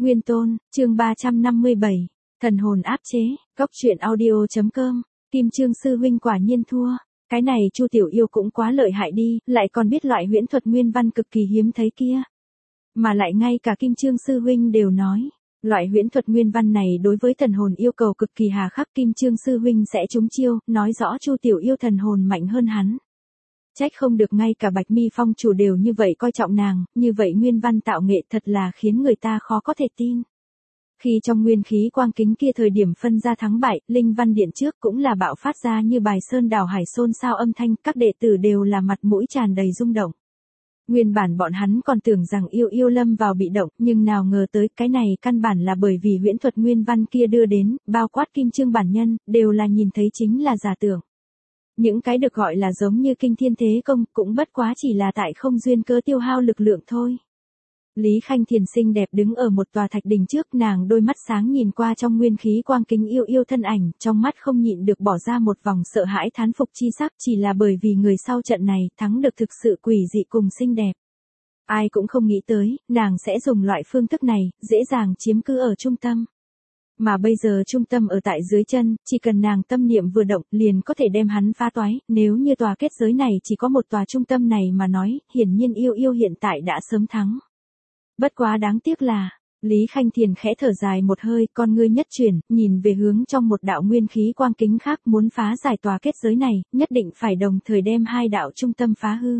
Nguyên Tôn, chương 357, thần hồn áp chế, góc truyện audio.com, Kim Trương sư huynh quả nhiên thua, cái này Chu Tiểu Yêu cũng quá lợi hại đi, lại còn biết loại huyễn thuật nguyên văn cực kỳ hiếm thấy kia. Mà lại ngay cả Kim Trương sư huynh đều nói, loại huyễn thuật nguyên văn này đối với thần hồn yêu cầu cực kỳ hà khắc, Kim Trương sư huynh sẽ trúng chiêu, nói rõ Chu Tiểu Yêu thần hồn mạnh hơn hắn. Trách không được ngay cả Bạch Mi Phong chủ đều như vậy coi trọng nàng, như vậy nguyên văn tạo nghệ thật là khiến người ta khó có thể tin. Khi trong nguyên khí quang kính kia thời điểm phân ra thắng bại, linh văn điện trước cũng là bạo phát ra như bài sơn đảo hải xôn xao âm thanh, các đệ tử đều là mặt mũi tràn đầy rung động. Nguyên bản bọn hắn còn tưởng rằng Yêu Yêu lâm vào bị động, nhưng nào ngờ tới cái này căn bản là bởi vì huyễn thuật nguyên văn kia đưa đến, bao quát Kim Trương bản nhân, đều là nhìn thấy chính là giả tưởng. Những cái được gọi là giống như kinh thiên thế công cũng bất quá chỉ là tại không duyên cớ tiêu hao lực lượng thôi. Lý Khanh Thiền xinh đẹp đứng ở một tòa thạch đình trước, nàng đôi mắt sáng nhìn qua trong nguyên khí quang kính Yêu Yêu thân ảnh, trong mắt không nhịn được bỏ ra một vòng sợ hãi thán phục chi sắc, chỉ là bởi vì người sau trận này thắng được thực sự quỷ dị cùng xinh đẹp. Ai cũng không nghĩ tới, nàng sẽ dùng loại phương thức này, dễ dàng chiếm cứ ở trung tâm. Mà bây giờ trung tâm ở tại dưới chân, chỉ cần nàng tâm niệm vừa động liền có thể đem hắn phá toái, nếu như tòa kết giới này chỉ có một tòa trung tâm này mà nói, hiển nhiên Yêu Yêu hiện tại đã sớm thắng. Bất quá đáng tiếc là, Lý Khanh Thiền khẽ thở dài một hơi, con ngươi nhất chuyển, nhìn về hướng trong một đạo nguyên khí quang kính khác, muốn phá giải tòa kết giới này, nhất định phải đồng thời đem hai đạo trung tâm phá hư.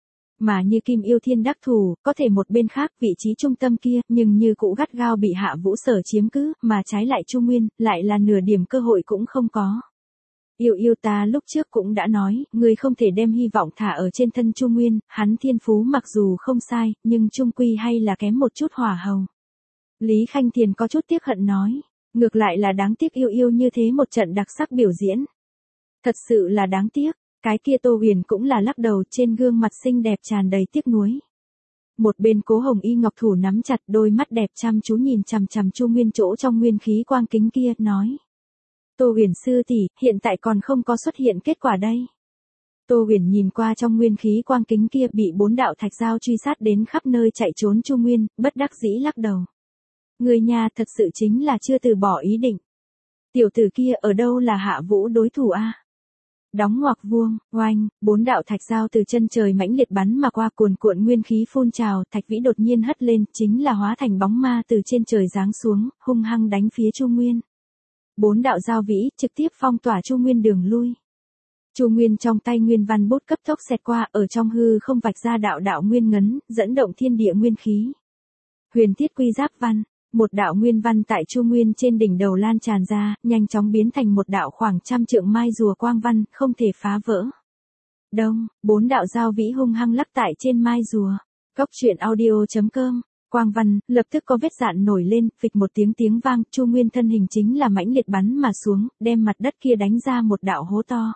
Mà như Kim Yêu Thiên đắc thủ, có thể một bên khác vị trí trung tâm kia, nhưng như cũ gắt gao bị Hạ Vũ Sở chiếm cứ, mà trái lại Chu Nguyên, lại là nửa điểm cơ hội cũng không có. Yêu Yêu, ta lúc trước cũng đã nói, ngươi không thể đem hy vọng thả ở trên thân Chu Nguyên, hắn thiên phú mặc dù không sai, nhưng chung quy hay là kém một chút hỏa hầu. Lý Khanh Thiền có chút tiếc hận nói, ngược lại là đáng tiếc Yêu Yêu như thế một trận đặc sắc biểu diễn. Thật sự là đáng tiếc. Cái kia Tô Huyền cũng là lắc đầu, trên gương mặt xinh đẹp tràn đầy tiếc nuối. Một bên Cố Hồng Y ngọc thủ nắm chặt, đôi mắt đẹp chăm chú nhìn chằm chằm Chu Nguyên chỗ trong nguyên khí quang kính kia, nói. Tô Huyền sư tỷ, hiện tại còn không có xuất hiện kết quả đây. Tô Huyền nhìn qua trong nguyên khí quang kính kia bị 4 đạo thạch giao truy sát đến khắp nơi chạy trốn Chu Nguyên, bất đắc dĩ lắc đầu. Người nhà thật sự chính là chưa từ bỏ ý định. Tiểu tử kia ở đâu là Hạ Vũ đối thủ a? Đóng ngoặc vuông, oanh, 4 đạo thạch giao từ chân trời mãnh liệt bắn mà qua, cuồn cuộn nguyên khí phun trào, thạch vĩ đột nhiên hất lên, chính là hóa thành bóng ma từ trên trời giáng xuống, hung hăng đánh phía Chu Nguyên. 4 đạo giao vĩ trực tiếp phong tỏa Chu Nguyên đường lui. Chu Nguyên trong tay nguyên văn bút cấp tốc xẹt qua, ở trong hư không vạch ra đạo đạo nguyên ngấn, dẫn động thiên địa nguyên khí. Huyền Thiết Quy Giáp Văn. Một đạo nguyên văn tại Chu Nguyên trên đỉnh đầu lan tràn ra, nhanh chóng biến thành một đạo khoảng trăm trượng mai rùa quang văn, không thể phá vỡ. Đông, 4 đạo giao vĩ hung hăng lắc tại trên mai rùa. Góc truyện audio.com, quang văn, lập tức có vết dạn nổi lên, phịch một tiếng vang, Chu Nguyên thân hình chính là mãnh liệt bắn mà xuống, đem mặt đất kia đánh ra một đạo hố to.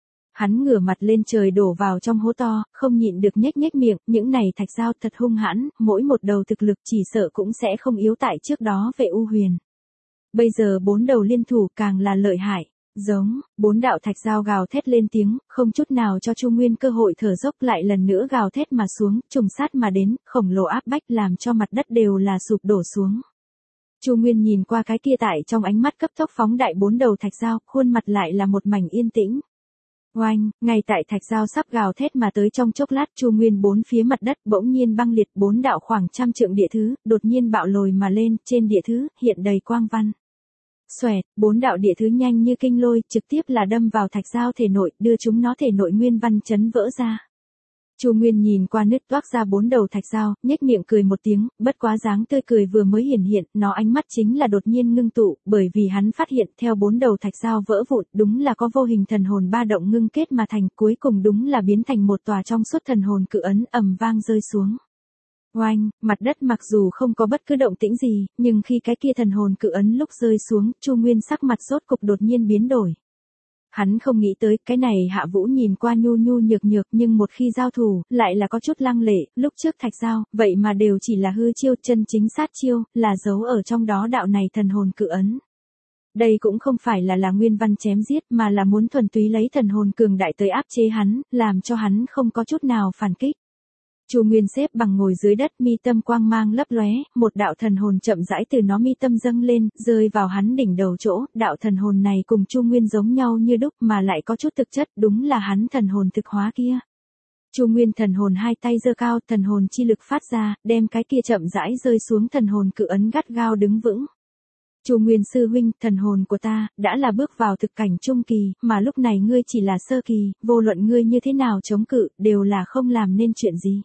Hắn ngửa mặt lên trời đổ vào trong hố to, không nhịn được nhếch miệng, những này thạch giao thật hung hãn, mỗi một đầu thực lực chỉ sợ cũng sẽ không yếu tại trước đó về U Huyền. Bây giờ 4 đầu liên thủ càng là lợi hại, giống, 4 đạo thạch giao gào thét lên tiếng, không chút nào cho Chu Nguyên cơ hội thở dốc, lại lần nữa gào thét mà xuống, trùng sát mà đến, khổng lồ áp bách làm cho mặt đất đều là sụp đổ xuống. Chu Nguyên nhìn qua cái kia tại trong ánh mắt cấp tốc phóng đại 4 đầu thạch giao, khuôn mặt lại là một mảnh yên tĩnh. Oanh, ngay tại thạch giao sắp gào thét mà tới trong chốc lát, Chu Nguyên bốn phía mặt đất bỗng nhiên băng liệt, 4 đạo khoảng trăm trượng địa thứ, đột nhiên bạo lồi mà lên, trên địa thứ, hiện đầy quang văn. Xoẹt, 4 đạo địa thứ nhanh như kinh lôi, trực tiếp là đâm vào thạch giao thể nội, đưa chúng nó thể nội nguyên văn chấn vỡ ra. Chu Nguyên nhìn qua nứt toác ra 4 đầu thạch giao, nhếch miệng cười một tiếng, bất quá dáng tươi cười vừa mới hiện, nó ánh mắt chính là đột nhiên ngưng tụ, bởi vì hắn phát hiện theo 4 đầu thạch giao vỡ vụn, đúng là có vô hình thần hồn ba động ngưng kết mà thành, cuối cùng đúng là biến thành một tòa trong suốt thần hồn cự ấn ầm vang rơi xuống. Oanh, mặt đất mặc dù không có bất cứ động tĩnh gì, nhưng khi cái kia thần hồn cự ấn lúc rơi xuống, Chu Nguyên sắc mặt rốt cục đột nhiên biến đổi. Hắn không nghĩ tới, cái này Hạ Vũ nhìn qua nhu nhược nhưng một khi giao thủ, lại là có chút lăng lệ, lúc trước thạch giao, vậy mà đều chỉ là hư chiêu, chân chính sát chiêu, là giấu ở trong đó đạo này thần hồn cự ấn. Đây cũng không phải là nguyên văn chém giết, mà là muốn thuần túy lấy thần hồn cường đại tới áp chế hắn, làm cho hắn không có chút nào phản kích. Chu Nguyên xếp bằng ngồi dưới đất, mi tâm quang mang lấp lóe, một đạo thần hồn chậm rãi từ nó mi tâm dâng lên, rơi vào hắn đỉnh đầu chỗ, đạo thần hồn này cùng Chu Nguyên giống nhau như đúc mà lại có chút thực chất, đúng là hắn thần hồn thực hóa kia. Chu Nguyên thần hồn hai tay giơ cao, thần hồn chi lực phát ra, đem cái kia chậm rãi rơi xuống thần hồn cự ấn gắt gao đứng vững. Chu Nguyên sư huynh, thần hồn của ta đã là bước vào thực cảnh trung kỳ, mà lúc này ngươi chỉ là sơ kỳ, vô luận ngươi như thế nào chống cự, đều là không làm nên chuyện gì.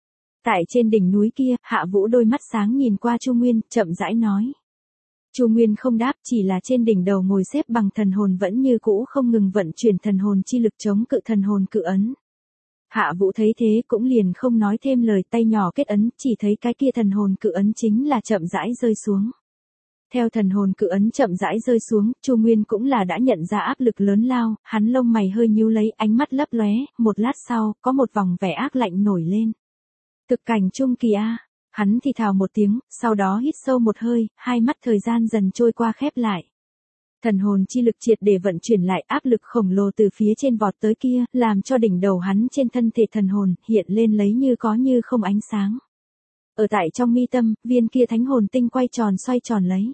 Tại trên đỉnh núi kia, Hạ Vũ đôi mắt sáng nhìn qua Chu Nguyên, chậm rãi nói. Chu Nguyên không đáp, chỉ là trên đỉnh đầu ngồi xếp bằng thần hồn vẫn như cũ không ngừng vận chuyển thần hồn chi lực chống cự thần hồn cự ấn. Hạ Vũ thấy thế cũng liền không nói thêm lời, tay nhỏ kết ấn, chỉ thấy cái kia thần hồn cự ấn chính là chậm rãi rơi xuống. Theo thần hồn cự ấn chậm rãi rơi xuống, Chu Nguyên cũng là đã nhận ra áp lực lớn lao, hắn lông mày hơi nhíu lấy, ánh mắt lấp lóe, một lát sau, có một vòng vẻ ác lạnh nổi lên. Thực cảnh trung kỳ a, hắn thì thào một tiếng, sau đó hít sâu một hơi, hai mắt thời gian dần trôi qua khép lại. Thần hồn chi lực triệt để vận chuyển lại, áp lực khổng lồ từ phía trên vọt tới kia, làm cho đỉnh đầu hắn trên thân thể thần hồn hiện lên lấy như có như không ánh sáng. Ở tại trong mi tâm, viên kia thánh hồn tinh quay tròn xoay tròn lấy.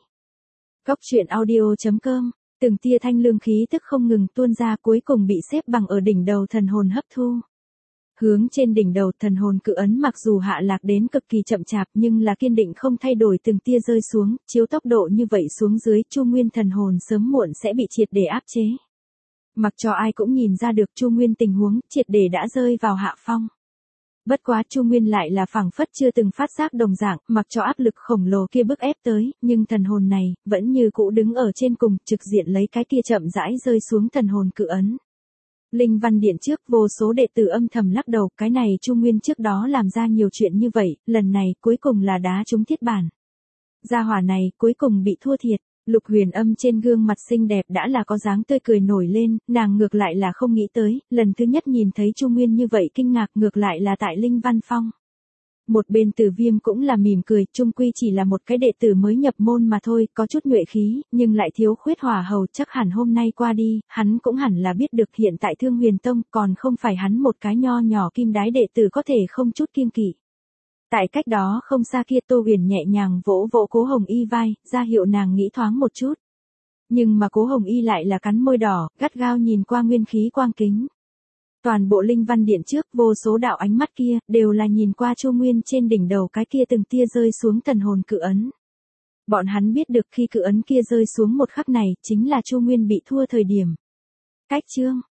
Cốc truyện audio.com, từng tia thanh lương khí tức không ngừng tuôn ra, cuối cùng bị xếp bằng ở đỉnh đầu thần hồn hấp thu. Hướng trên đỉnh đầu thần hồn cự ấn mặc dù hạ lạc đến cực kỳ chậm chạp nhưng là kiên định không thay đổi, từng tia rơi xuống, chiếu tốc độ như vậy xuống dưới, Chu Nguyên thần hồn sớm muộn sẽ bị triệt để áp chế. Mặc cho ai cũng nhìn ra được Chu Nguyên tình huống triệt để đã rơi vào hạ phong. Bất quá Chu Nguyên lại là phảng phất chưa từng phát giác đồng dạng, mặc cho áp lực khổng lồ kia bức ép tới, nhưng thần hồn này vẫn như cũ đứng ở trên cùng, trực diện lấy cái kia chậm rãi rơi xuống thần hồn cự ấn. Linh Văn Điện trước, vô số đệ tử âm thầm lắc đầu, cái này Chu Nguyên trước đó làm ra nhiều chuyện như vậy, lần này cuối cùng là đá trúng thiết bản. Gia hỏa này cuối cùng bị thua thiệt. Lục Huyền Âm trên gương mặt xinh đẹp đã là có dáng tươi cười nổi lên, nàng ngược lại là không nghĩ tới, lần thứ nhất nhìn thấy Chu Nguyên như vậy kinh ngạc, ngược lại là tại Linh Văn Phong. Một bên Tử Viêm cũng là mỉm cười, chung quy chỉ là một cái đệ tử mới nhập môn mà thôi, có chút nhuệ khí, nhưng lại thiếu khuyết hỏa hầu, chắc hẳn hôm nay qua đi, hắn cũng hẳn là biết được hiện tại Thương Huyền Tông, còn không phải hắn một cái nho nhỏ kim đái đệ tử có thể không chút kiêng kỵ. Tại cách đó không xa kia, Tô Huyền nhẹ nhàng vỗ vỗ Cố Hồng Y vai, ra hiệu nàng nghĩ thoáng một chút. Nhưng mà Cố Hồng Y lại là cắn môi đỏ, gắt gao nhìn qua nguyên khí quang kính. Toàn bộ Linh Văn Điện trước, vô số đạo ánh mắt kia, đều là nhìn qua Chu Nguyên trên đỉnh đầu cái kia từng tia rơi xuống thần hồn cự ấn. Bọn hắn biết được khi cự ấn kia rơi xuống một khắc này, chính là Chu Nguyên bị thua thời điểm. Cách chương